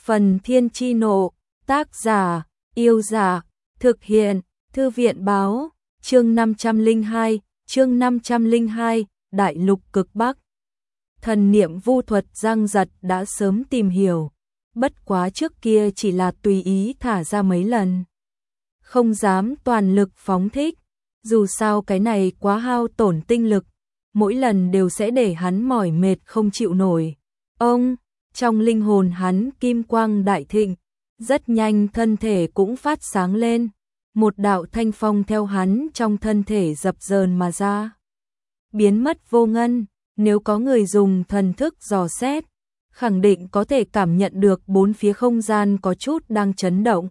Phần Thiên Chi Nộ, tác giả, Yêu Giả, thực hiện, Thư viện Báo, chương 502, Đại lục cực Bắc. Thần niệm vu thuật Giang Giật đã sớm tìm hiểu, bất quá trước kia chỉ là tùy ý thả ra mấy lần. Không dám toàn lực phóng thích, dù sao cái này quá hao tổn tinh lực, mỗi lần đều sẽ để hắn mỏi mệt không chịu nổi. Trong linh hồn hắn kim quang đại thịnh, rất nhanh thân thể cũng phát sáng lên, một đạo thanh phong theo hắn trong thân thể dập dờn mà ra. Biến mất vô ngân, nếu có người dùng thần thức dò xét, khẳng định có thể cảm nhận được bốn phía không gian có chút đang chấn động.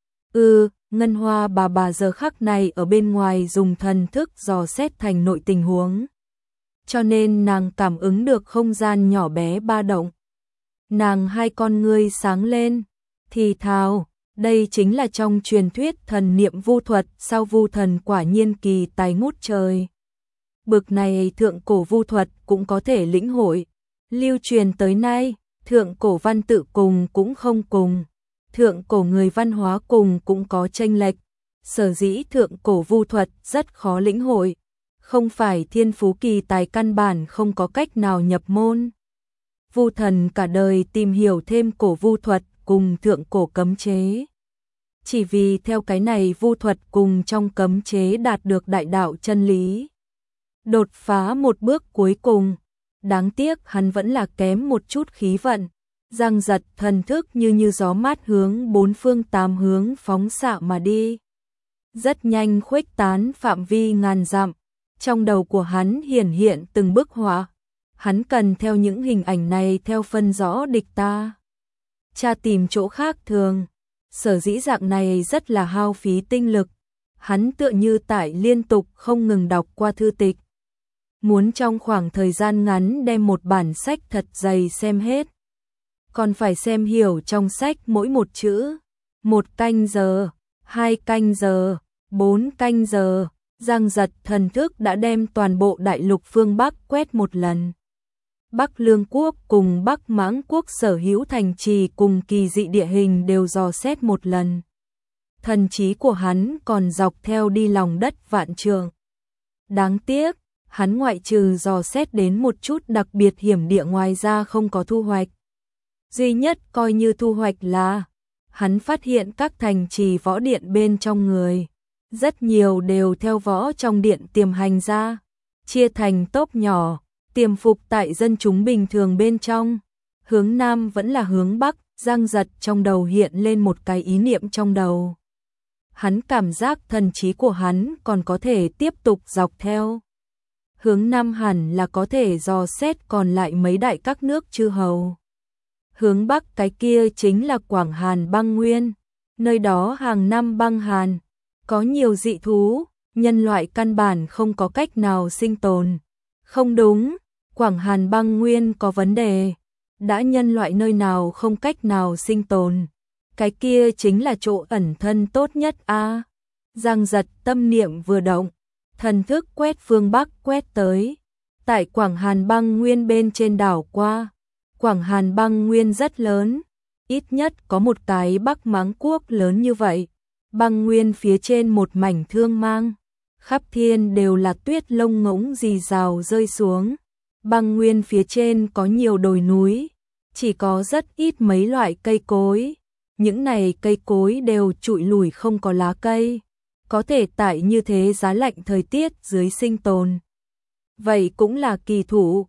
Ngân Hoa bà giờ khắc này ở bên ngoài dùng thần thức dò xét thành nội tình huống. Cho nên nàng cảm ứng được không gian nhỏ bé ba động. Nàng hai con ngươi sáng lên, thì thào, đây chính là trong truyền thuyết thần niệm vu thuật, sao vu thần quả nhiên kỳ tài ngút trời. Bực này thượng cổ vu thuật cũng có thể lĩnh hội, lưu truyền tới nay, thượng cổ văn tự cùng cũng không cùng, thượng cổ người văn hóa cùng cũng có chênh lệch, sở dĩ thượng cổ vu thuật rất khó lĩnh hội, không phải thiên phú kỳ tài căn bản không có cách nào nhập môn. Vu thần cả đời tìm hiểu thêm cổ vu thuật cùng thượng cổ cấm chế. Chỉ vì theo cái này vu thuật cùng trong cấm chế đạt được đại đạo chân lý. Đột phá một bước cuối cùng, đáng tiếc hắn vẫn là kém một chút khí vận. Giang Giật thần thức như gió mát hướng bốn phương tám hướng phóng xạ mà đi. Rất nhanh khuếch tán phạm vi ngàn dặm, trong đầu của hắn hiển hiện từng bức họa. Hắn cần theo những hình ảnh này theo phân rõ địch ta. Tra tìm chỗ khác thường, sở dĩ dạng này rất là hao phí tinh lực. Hắn tựa như tải liên tục không ngừng đọc qua thư tịch. Muốn trong khoảng thời gian ngắn đem một bản sách thật dày xem hết. Còn phải xem hiểu trong sách mỗi một chữ. 1 canh giờ, 2 canh giờ, 4 canh giờ. Giang Giật thần thức đã đem toàn bộ đại lục phương Bắc quét một lần. Bắc Lương Quốc cùng Bắc Mãng Quốc sở hữu thành trì cùng kỳ dị địa hình đều dò xét một lần. Thần trí của hắn còn dọc theo đi lòng đất vạn trượng. Đáng tiếc, hắn ngoại trừ dò xét đến một chút đặc biệt hiểm địa ngoài ra không có thu hoạch. Duy nhất coi như thu hoạch là, hắn phát hiện các thành trì võ điện bên trong người. Rất nhiều đều theo võ trong điện tiềm hành ra, chia thành tốp nhỏ, tiềm phục tại dân chúng bình thường bên trong. Hướng Nam vẫn là hướng Bắc, Giang Giật trong đầu hiện lên một cái ý niệm trong đầu. Hắn cảm giác thần trí của hắn còn có thể tiếp tục dọc theo. Hướng Nam hẳn là có thể dò xét còn lại mấy đại các nước chư hầu. Hướng Bắc cái kia chính là Quảng Hàn băng nguyên, nơi đó hàng năm băng hàn. Có nhiều dị thú, nhân loại căn bản không có cách nào sinh tồn. Không đúng, Quảng Hàn băng nguyên có vấn đề. Đã nhân loại nơi nào không cách nào sinh tồn. Cái kia chính là chỗ ẩn thân tốt nhất a. Giang Giật tâm niệm vừa động, thần thức quét phương Bắc quét tới. Tại Quảng Hàn băng nguyên bên trên đảo qua. Quảng Hàn băng nguyên rất lớn, ít nhất có một cái Bắc Mãng Quốc lớn như vậy. Băng nguyên phía trên một mảnh thương mang, khắp thiên đều là tuyết lông ngỗng rì rào rơi xuống. Băng nguyên phía trên có nhiều đồi núi, chỉ có rất ít mấy loại cây cối. Những này cây cối đều trụi lủi không có lá cây, có thể tại như thế giá lạnh thời tiết dưới sinh tồn. Vậy cũng là kỳ thủ.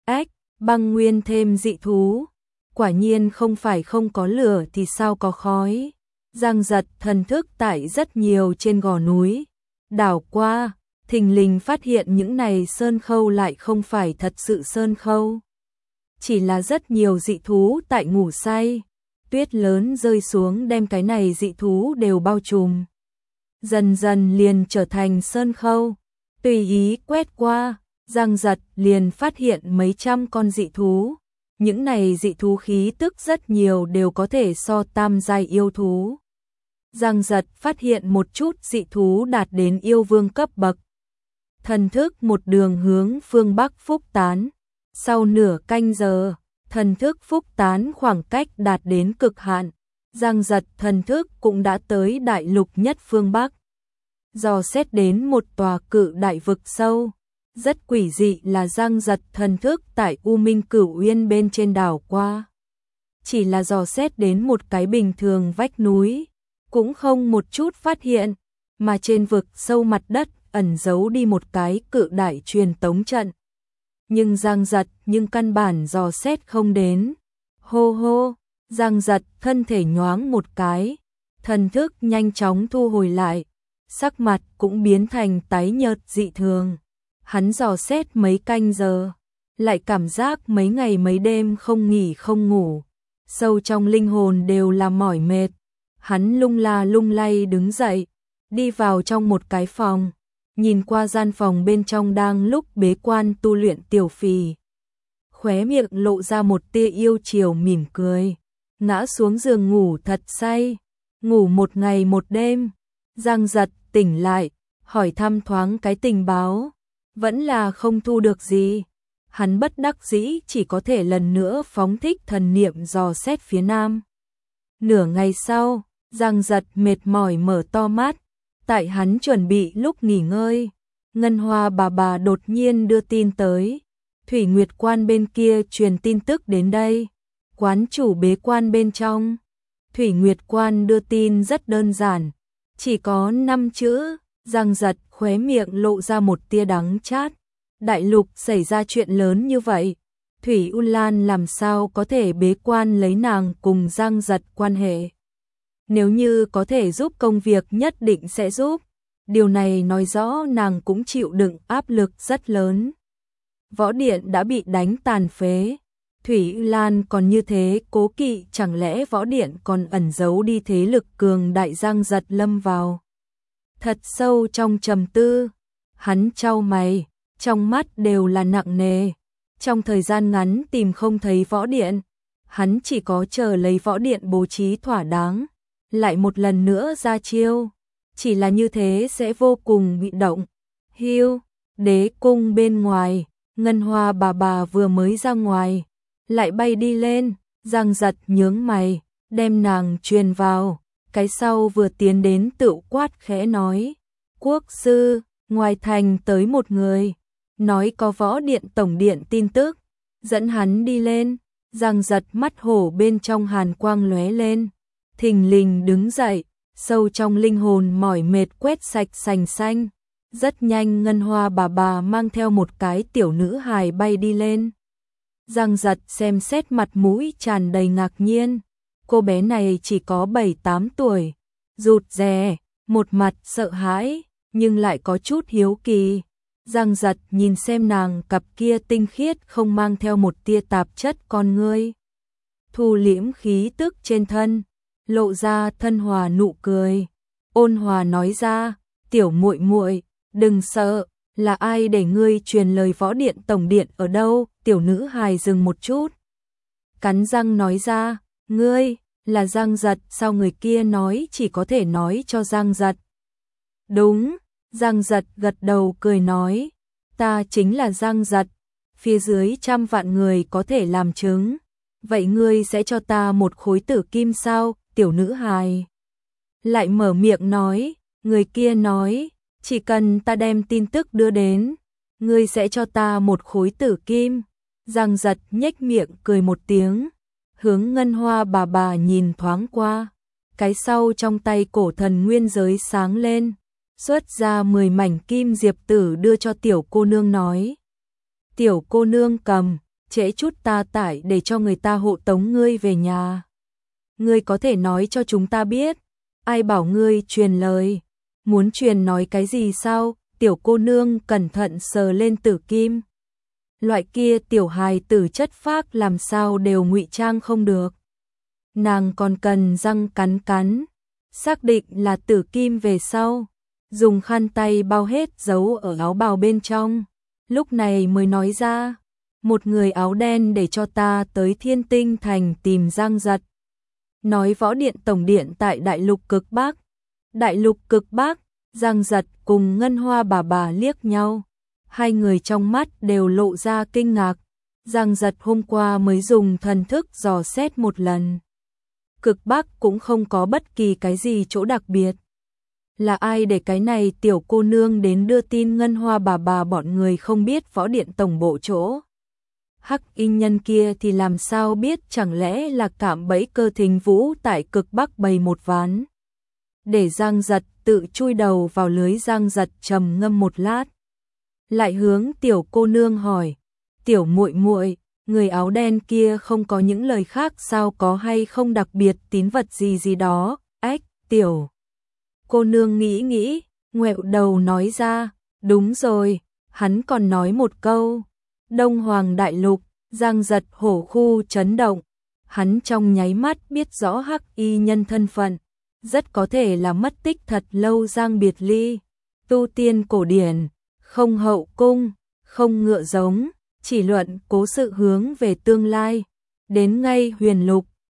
Băng nguyên thêm dị thú, quả nhiên không phải không có lửa thì sao có khói. Giang Giật thần thức tại rất nhiều trên gò núi, đảo qua, thình lình phát hiện những này sơn khâu lại không phải thật sự sơn khâu. Chỉ là rất nhiều dị thú tại ngủ say, tuyết lớn rơi xuống đem cái này dị thú đều bao trùm. Dần dần liền trở thành sơn khâu, tùy ý quét qua, Giang Giật liền phát hiện mấy trăm con dị thú. Những này dị thú khí tức rất nhiều đều có thể so tam giai yêu thú. Giang Giật phát hiện một chút dị thú đạt đến yêu vương cấp bậc. Thần thức một đường hướng phương Bắc phúc tán. Sau nửa canh giờ, thần thức phúc tán khoảng cách đạt đến cực hạn. Giang Giật thần thức cũng đã tới đại lục nhất phương Bắc. Dò xét đến một tòa cự đại vực sâu. Rất quỷ dị là Giang Giật thần thức tại U Minh Cửu Uyên bên trên đảo qua. Chỉ là dò xét đến một cái bình thường vách núi, cũng không một chút phát hiện, mà trên vực sâu mặt đất ẩn giấu đi một cái cự đại truyền tống trận. Nhưng Giang Giật căn bản dò xét không đến. Hô hô, Giang Giật thân thể nhoáng một cái, thần thức nhanh chóng thu hồi lại, sắc mặt cũng biến thành tái nhợt dị thường. Hắn dò xét mấy canh giờ, lại cảm giác mấy ngày mấy đêm không nghỉ không ngủ, sâu trong linh hồn đều là mỏi mệt. Hắn lung la lung lay đứng dậy, đi vào trong một cái phòng, nhìn qua gian phòng bên trong đang lúc bế quan tu luyện Tiểu Phì. Khóe miệng lộ ra một tia yêu chiều mỉm cười, ngã xuống giường ngủ thật say, ngủ một ngày một đêm. Giang Giật tỉnh lại, hỏi thăm thoáng cái tình báo, vẫn là không thu được gì. Hắn bất đắc dĩ chỉ có thể lần nữa phóng thích thần niệm dò xét phía nam. Nửa ngày sau, Giang Giật mệt mỏi mở to mắt, tại hắn chuẩn bị lúc nghỉ ngơi, Ngân Hoa bà đột nhiên đưa tin tới. Thủy Nguyệt Quan bên kia truyền tin tức đến đây, quán chủ bế quan bên trong. Thủy Nguyệt Quan đưa tin rất đơn giản, chỉ có 5 chữ. Giang Giật khóe miệng lộ ra một tia đắng chát. Đại lục xảy ra chuyện lớn như vậy, Thủy U Lan làm sao có thể bế quan lấy nàng cùng Giang Giật quan hệ. Nếu như có thể giúp công việc nhất định sẽ giúp. Điều này nói rõ nàng cũng chịu đựng áp lực rất lớn. Võ điện đã bị đánh tàn phế, Thủy U Lan còn như thế cố kỵ, chẳng lẽ võ điện còn ẩn giấu đi thế lực cường đại? Giang Giật lâm vào thật sâu trong trầm tư, hắn chau mày, trong mắt đều là nặng nề. Trong thời gian ngắn tìm không thấy võ điện, hắn chỉ có chờ lấy võ điện bố trí thỏa đáng, lại một lần nữa ra chiêu. Chỉ là như thế sẽ vô cùng bị động. Hưu, đế cung bên ngoài, Ngân Hoa bà vừa mới ra ngoài, lại bay đi lên. Giang Giật nhướng mày, đem nàng truyền vào. Cái sau vừa tiến đến tự quát khẽ nói: Quốc sư, ngoài thành tới một người, nói có võ điện tổng điện tin tức, dẫn hắn đi lên. Giang Giật mắt hổ bên trong hàn quang lóe lên, thình lình đứng dậy, sâu trong linh hồn mỏi mệt quét sạch sành xanh. Rất nhanh Ngân Hoa bà mang theo một cái tiểu nữ hài bay đi lên. Giang Giật xem xét mặt mũi tràn đầy ngạc nhiên. Cô bé này chỉ có 7-8 tuổi, rụt rè, một mặt sợ hãi, nhưng lại có chút hiếu kỳ. Giang Giật nhìn xem nàng cặp kia tinh khiết không mang theo một tia tạp chất con ngươi. Thu liễm khí tức trên thân, lộ ra thân hòa nụ cười. Ôn hòa nói ra: Tiểu muội muội, đừng sợ, là ai để ngươi truyền lời võ điện tổng điện ở đâu? Tiểu nữ hài dừng một chút, cắn răng nói ra: Ngươi là Giang Giật. Sao người kia nói chỉ có thể nói cho Giang Giật? Đúng, Giang Giật gật đầu cười nói: Ta chính là Giang Giật, phía dưới 100 vạn người có thể làm chứng. Vậy ngươi sẽ cho ta một khối tử kim sao? Tiểu nữ hài lại mở miệng nói. Người kia nói: Chỉ cần ta đem tin tức đưa đến, ngươi sẽ cho ta một khối tử kim. Giang Giật nhếch miệng cười một tiếng, hướng Ngân Hoa bà nhìn thoáng qua. Cái sau trong tay cổ thần nguyên giới sáng lên, xuất ra 10 mảnh kim diệp tử đưa cho tiểu cô nương nói: Tiểu cô nương cầm, trễ chút ta tải để cho người ta hộ tống ngươi về nhà. Ngươi có thể nói cho chúng ta biết, ai bảo ngươi truyền lời? Muốn truyền nói cái gì sao? Tiểu cô nương cẩn thận sờ lên tử kim. Loại kia tiểu hài tử chất phác làm sao đều ngụy trang không được. Nàng còn cần răng cắn cắn, xác định là tử kim về sau, dùng khăn tay bao hết giấu ở áo bào bên trong. Lúc này mới nói ra: Một người áo đen để cho ta tới Thiên Tinh Thành tìm Giang Giật. Nói võ điện tổng điện tại Đại Lục Cực Bắc. Đại Lục Cực Bắc. Giang Giật cùng Ngân Hoa bà liếc nhau, hai người trong mắt đều lộ ra kinh ngạc. Giang Giật hôm qua mới dùng thần thức dò xét một lần. Cực Bắc cũng không có bất kỳ cái gì chỗ đặc biệt. Là ai để cái này tiểu cô nương đến đưa tin Ngân Hoa bà bọn người không biết võ điện tổng bộ chỗ? Hắc y nhân kia thì làm sao biết, chẳng lẽ là cạm bẫy Cơ Thính Vũ tại Cực Bắc bày một ván? Để Giang Giật tự chui đầu vào lưới. Giang Giật trầm ngâm một lát, lại hướng tiểu cô nương hỏi, tiểu muội muội, người áo đen kia không có những lời khác sao, có hay không đặc biệt tín vật gì đó? Ách, tiểu cô nương nghĩ nghĩ, ngoẹo đầu nói ra, đúng rồi, hắn còn nói một câu, Đông Hoàng Đại Lục. Giang Giật hổ khu chấn động, hắn trong nháy mắt biết rõ hắc y nhân thân phận, rất có thể là mất tích thật lâu. Giang biệt ly, tu tiên cổ điển, không hậu cung, không ngựa giống, chỉ luận cố sự hướng về tương lai, đến ngay huyền lục,